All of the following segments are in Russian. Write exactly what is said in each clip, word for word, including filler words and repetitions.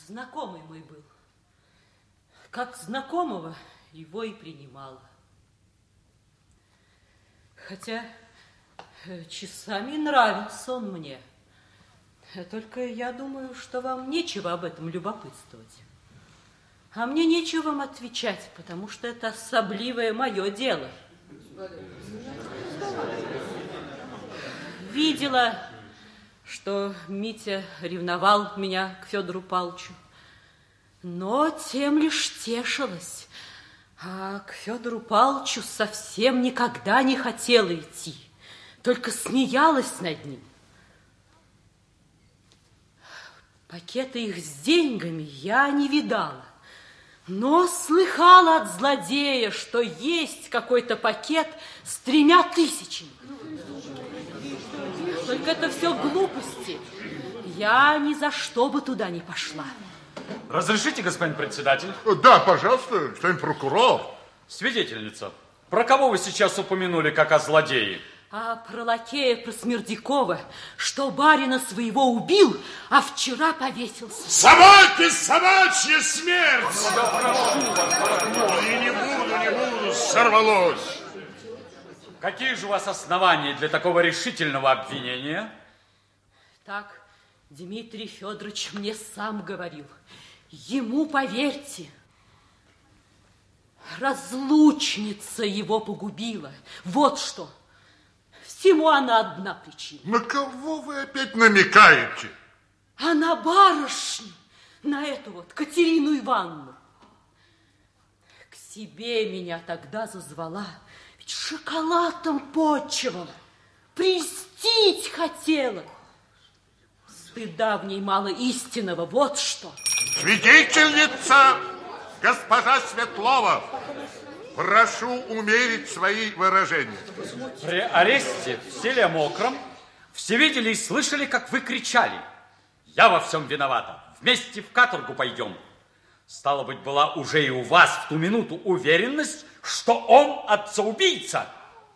знакомый мой был. Как знакомого его и принимала. Хотя часами нравится он мне. Только я думаю, что вам нечего об этом любопытствовать. А мне нечего вам отвечать, потому что это особливое мое дело. Видела, что Митя ревновал меня к Федору Павловичу, но тем лишь тешилась, а к Федору Павловичу совсем никогда не хотела идти, только смеялась над ним. Пакета их с деньгами я не видала, но слыхала от злодея, что есть какой-то пакет с тремя тысячами. Только это все глупости. Я ни за что бы туда не пошла. Разрешите, господин председатель? Да, пожалуйста, господин прокурор. Свидетельница, про кого вы сейчас упомянули, как о злодее? А про лакея, про Смердякова, что барина своего убил, а вчера повесился. Собаки, собачья смерть! И не буду, не буду, сорвалось. Какие же у вас основания для такого решительного обвинения? Так, Дмитрий Федорович мне сам говорил. Ему, поверьте, разлучница его погубила. Вот что. Всему она одна причина. На кого вы опять намекаете? А на барышню, на эту вот Катерину Ивановну. К себе меня тогда зазвала, ведь шоколадом почивала, прельстить хотела. Стыда в ней мало истинного, вот что. Свидетельница, госпожа Светлова, прошу умерить свои выражения. При аресте в селе Мокром все видели и слышали, как вы кричали: «Я во всем виновата, вместе в каторгу пойдем». Стало быть, была уже и у вас в ту минуту уверенность, что он отца-убийца.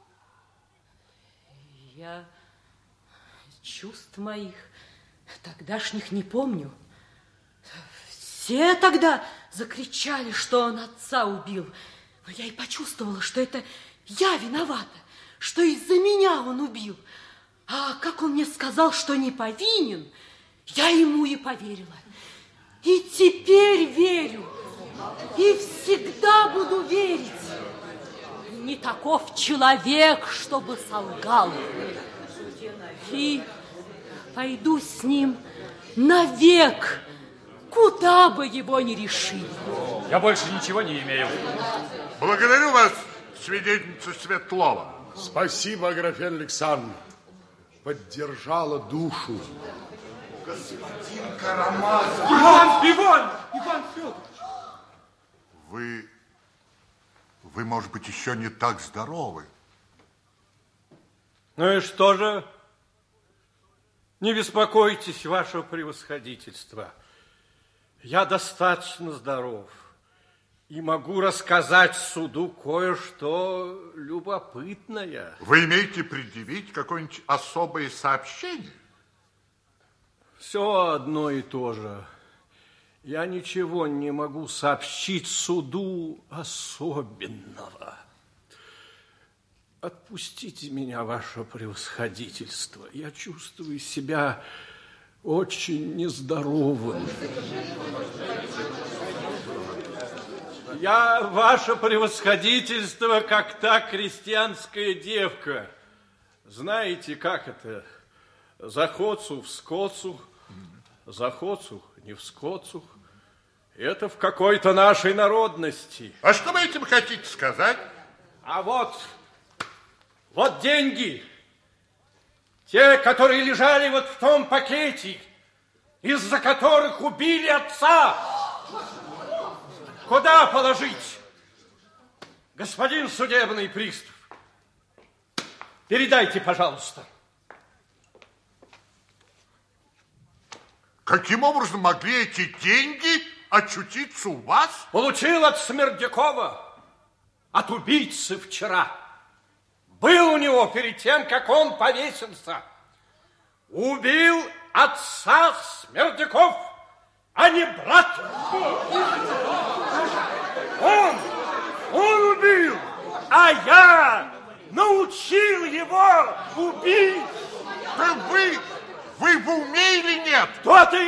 Я чувств моих тогдашних не помню. Все тогда закричали, что он отца убил. Но я и почувствовала, что это я виновата, что из-за меня он убил. А как он мне сказал, что не повинен, я ему и поверила. И теперь верю, и всегда буду верить. Не таков человек, чтобы солгал. И пойду с ним навек, куда бы его ни решили. Я больше ничего не имею. Благодарю вас, свидетельница Светлова. Спасибо, Аграфена Александровна. Поддержала душу. Господин Карамазов. Иван, Иван, Иван Федорович. Вы, вы, может быть, еще не так здоровы. Ну и что же? Не беспокойтесь, ваше превосходительство. Я достаточно здоров и могу рассказать суду кое-что любопытное. Вы имеете предъявить какое-нибудь особое сообщение? Все одно и то же. Я ничего не могу сообщить суду особенного. Отпустите меня, ваше превосходительство. Я чувствую себя очень нездоровым. Я, ваше превосходительство, как та крестьянская девка. Знаете, как это? Заходцу в скоцу, заходцу не в скоцу. Это в какой-то нашей народности. А что вы этим хотите сказать? А вот, вот деньги. Те, которые лежали вот в том пакете, из-за которых убили отца. Куда положить? Господин судебный пристав, передайте, пожалуйста. Каким образом могли эти деньги очутиться у вас? Получил от Смердякова, от убийцы вчера. Был у него перед тем, как он повесился. Убил отца Смердяков, а не брат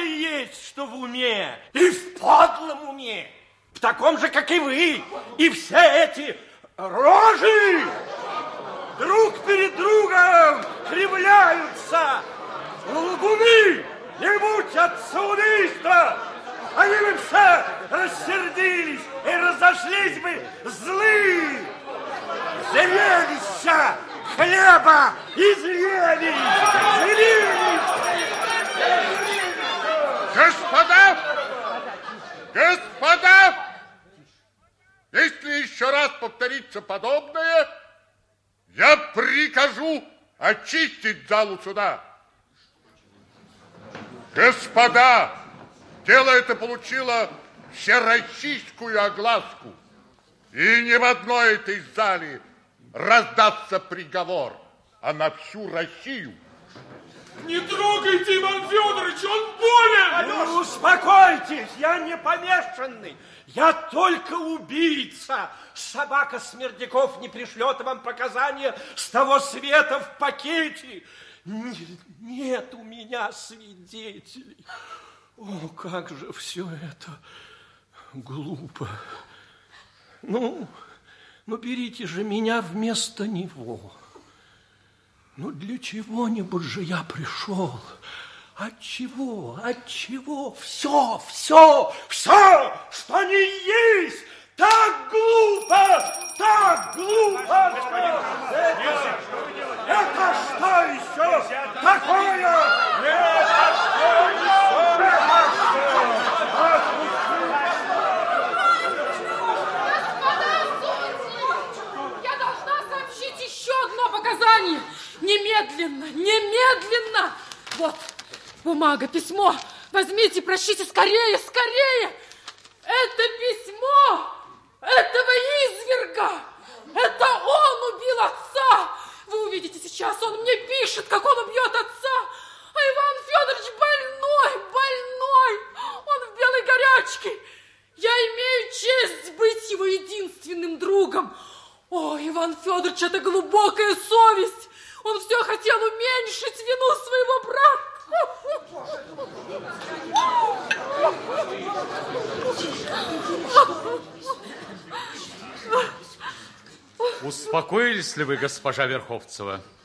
и есть, что в уме, и в подлом уме, в таком же, как и вы, и все эти рожи друг перед другом кривляются. Лгуны, не будь от самоубийства, они бы все рассердились и разошлись бы злые. Зрелища хлеба изъели, Господа! Господа! Если еще раз повторится подобное, я прикажу очистить залу суда. Господа, дело это получило всероссийскую огласку, и ни в одной этой зале раздастся приговор, а на всю Россию. Не трогайте, Иван Федорович, он болен! Ну, успокойтесь, я не помешанный, я только убийца. Собака Смердяков не пришлет вам показания с того света в пакете. Нет, нет у меня свидетелей. О, как же все это глупо. Ну, ну берите же меня вместо него. Ну, для чего-нибудь же я пришел. От чего? От чего? Все, все, все, что не есть, так глупо, так глупо. Это, это что еще такое? Это что еще? Я должна сообщить еще одно показание. Немедленно, немедленно. Вот, бумага, письмо. Возьмите, прочтите скорее, скорее. Это письмо этого изверга. Это он убил отца. Вы увидите сейчас, он мне пишет, как он убьет отца. А Иван Федорович больной, больной. Он в белой горячке. Я имею честь быть его единственным другом. О, Иван Федорович, это глубокая совесть. Он все хотел уменьшить вину своего брата. Успокоились ли вы, госпожа Верховцева?